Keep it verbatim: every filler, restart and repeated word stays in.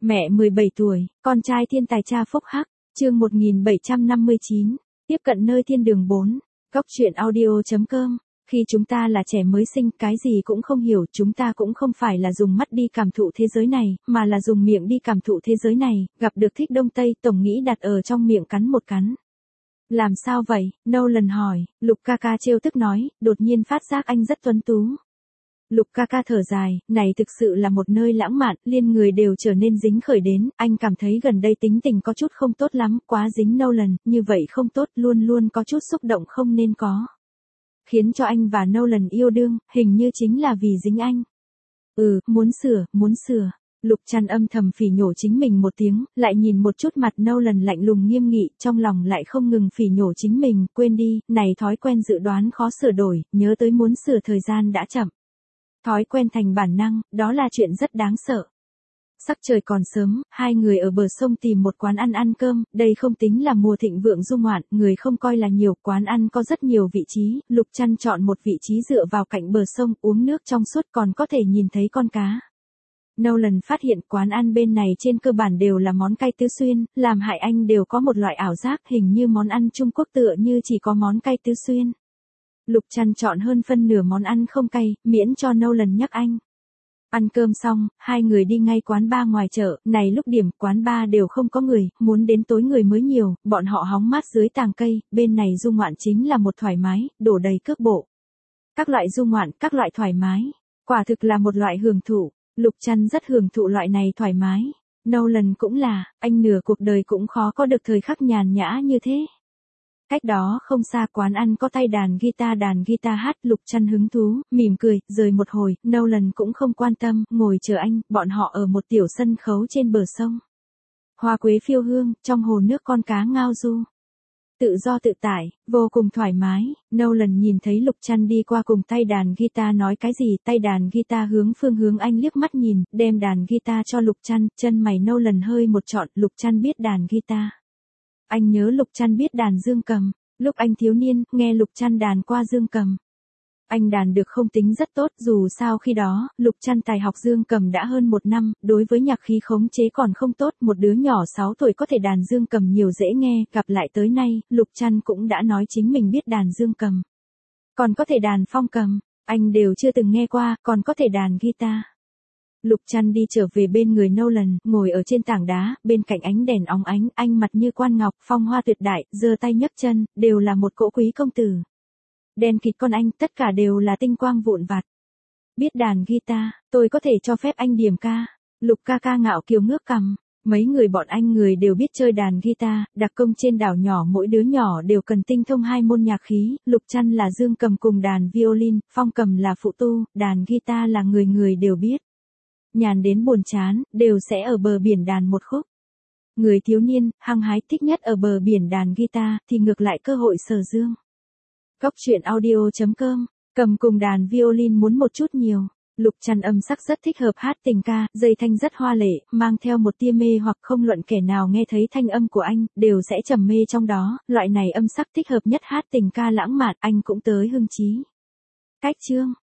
Mẹ mười bảy tuổi, con trai thiên tài cha phúc hắc, chương một nghìn bảy trăm năm mươi chín, tiếp cận nơi thiên đường bốn, góc truyện audio.com. Khi chúng ta là trẻ mới sinh, cái gì cũng không hiểu, chúng ta cũng không phải là dùng mắt đi cảm thụ thế giới này, mà là dùng miệng đi cảm thụ thế giới này, gặp được thích đông tây, tổng nghĩ đặt ở trong miệng cắn một cắn. Làm sao vậy? Nolan hỏi, Lục ca ca trêu tức nói, đột nhiên phát giác anh rất tuấn tú. Lục ca ca thở dài, này thực sự là một nơi lãng mạn, liên người đều trở nên dính khởi đến, anh cảm thấy gần đây tính tình có chút không tốt lắm, quá dính Nolan, như vậy không tốt, luôn luôn có chút xúc động không nên có. Khiến cho anh và Nolan yêu đương, hình như chính là vì dính anh. Ừ, muốn sửa, muốn sửa. Lục Trăn âm thầm phỉ nhổ chính mình một tiếng, lại nhìn một chút mặt Nolan lạnh lùng nghiêm nghị, trong lòng lại không ngừng phỉ nhổ chính mình, quên đi, này thói quen dự đoán khó sửa đổi, nhớ tới muốn sửa thời gian đã chậm. Thói quen thành bản năng, đó là chuyện rất đáng sợ. Sắc trời còn sớm, hai người ở bờ sông tìm một quán ăn ăn cơm, đây không tính là mùa thịnh vượng du ngoạn, người không coi là nhiều, quán ăn có rất nhiều vị trí, Lục Trăn chọn một vị trí dựa vào cạnh bờ sông, uống nước trong suốt còn có thể nhìn thấy con cá. Nolan phát hiện quán ăn bên này trên cơ bản đều là món cay tứ xuyên, làm hại anh đều có một loại ảo giác hình như món ăn Trung Quốc tựa như chỉ có món cay tứ xuyên. Lục Trăn chọn hơn phân nửa món ăn không cay, miễn cho Nolan nhắc anh. Ăn cơm xong, hai người đi ngay quán bar ngoài chợ, này lúc điểm quán bar đều không có người, muốn đến tối người mới nhiều, bọn họ hóng mát dưới tàng cây, bên này du ngoạn chính là một thoải mái, đổ đầy cước bộ. Các loại du ngoạn, các loại thoải mái, quả thực là một loại hưởng thụ, Lục Trăn rất hưởng thụ loại này thoải mái. Nolan cũng là, anh nửa cuộc đời cũng khó có được thời khắc nhàn nhã như thế. Cách đó không xa quán ăn có tay đàn guitar đàn guitar hát, Lục Trăn hứng thú, mỉm cười, rời một hồi, Nolan cũng không quan tâm, ngồi chờ anh, bọn họ ở một tiểu sân khấu trên bờ sông. Hoa quế phiêu hương, trong hồ nước con cá ngao du. Tự do tự tại, vô cùng thoải mái, Nolan nhìn thấy Lục Trăn đi qua cùng tay đàn guitar nói cái gì, tay đàn guitar hướng phương hướng anh liếc mắt nhìn, đem đàn guitar cho Lục Trăn, chân mày Nolan hơi một trọn, Lục Trăn biết đàn guitar. Anh nhớ Lục Trăn biết đàn dương cầm, lúc anh thiếu niên, nghe Lục Trăn đàn qua dương cầm. Anh đàn được không tính rất tốt, dù sao khi đó, Lục Trăn tài học dương cầm đã hơn một năm, đối với nhạc khí khống chế còn không tốt, một đứa nhỏ sáu tuổi có thể đàn dương cầm nhiều dễ nghe, gặp lại tới nay, Lục Trăn cũng đã nói chính mình biết đàn dương cầm. Còn có thể đàn phong cầm, anh đều chưa từng nghe qua, còn có thể đàn guitar. Lục Trăn đi trở về bên người Nolan, ngồi ở trên tảng đá, bên cạnh ánh đèn óng ánh, anh mặt như quan ngọc, phong hoa tuyệt đại, giơ tay nhấc chân, đều là một cỗ quý công tử. Đèn kịt con anh, tất cả đều là tinh quang vụn vặt. Biết đàn guitar, tôi có thể cho phép anh điểm ca. Lục ca ca ngạo kiều ngước cằm. Mấy người bọn anh người đều biết chơi đàn guitar, đặc công trên đảo nhỏ mỗi đứa nhỏ đều cần tinh thông hai môn nhạc khí, Lục Trăn là dương cầm cùng đàn violin, phong cầm là phụ tu, đàn guitar là người người đều biết. Nhàn đến buồn chán, đều sẽ ở bờ biển đàn một khúc. Người thiếu niên, hăng hái thích nhất ở bờ biển đàn guitar, thì ngược lại cơ hội sở dương. Góc truyện audio.com, cầm cùng đàn violin muốn một chút nhiều. Lục Trăn âm sắc rất thích hợp hát tình ca, dây thanh rất hoa lệ, mang theo một tia mê hoặc không luận kẻ nào nghe thấy thanh âm của anh, đều sẽ trầm mê trong đó, loại này âm sắc thích hợp nhất hát tình ca lãng mạn, anh cũng tới hưng chí. Cách chương.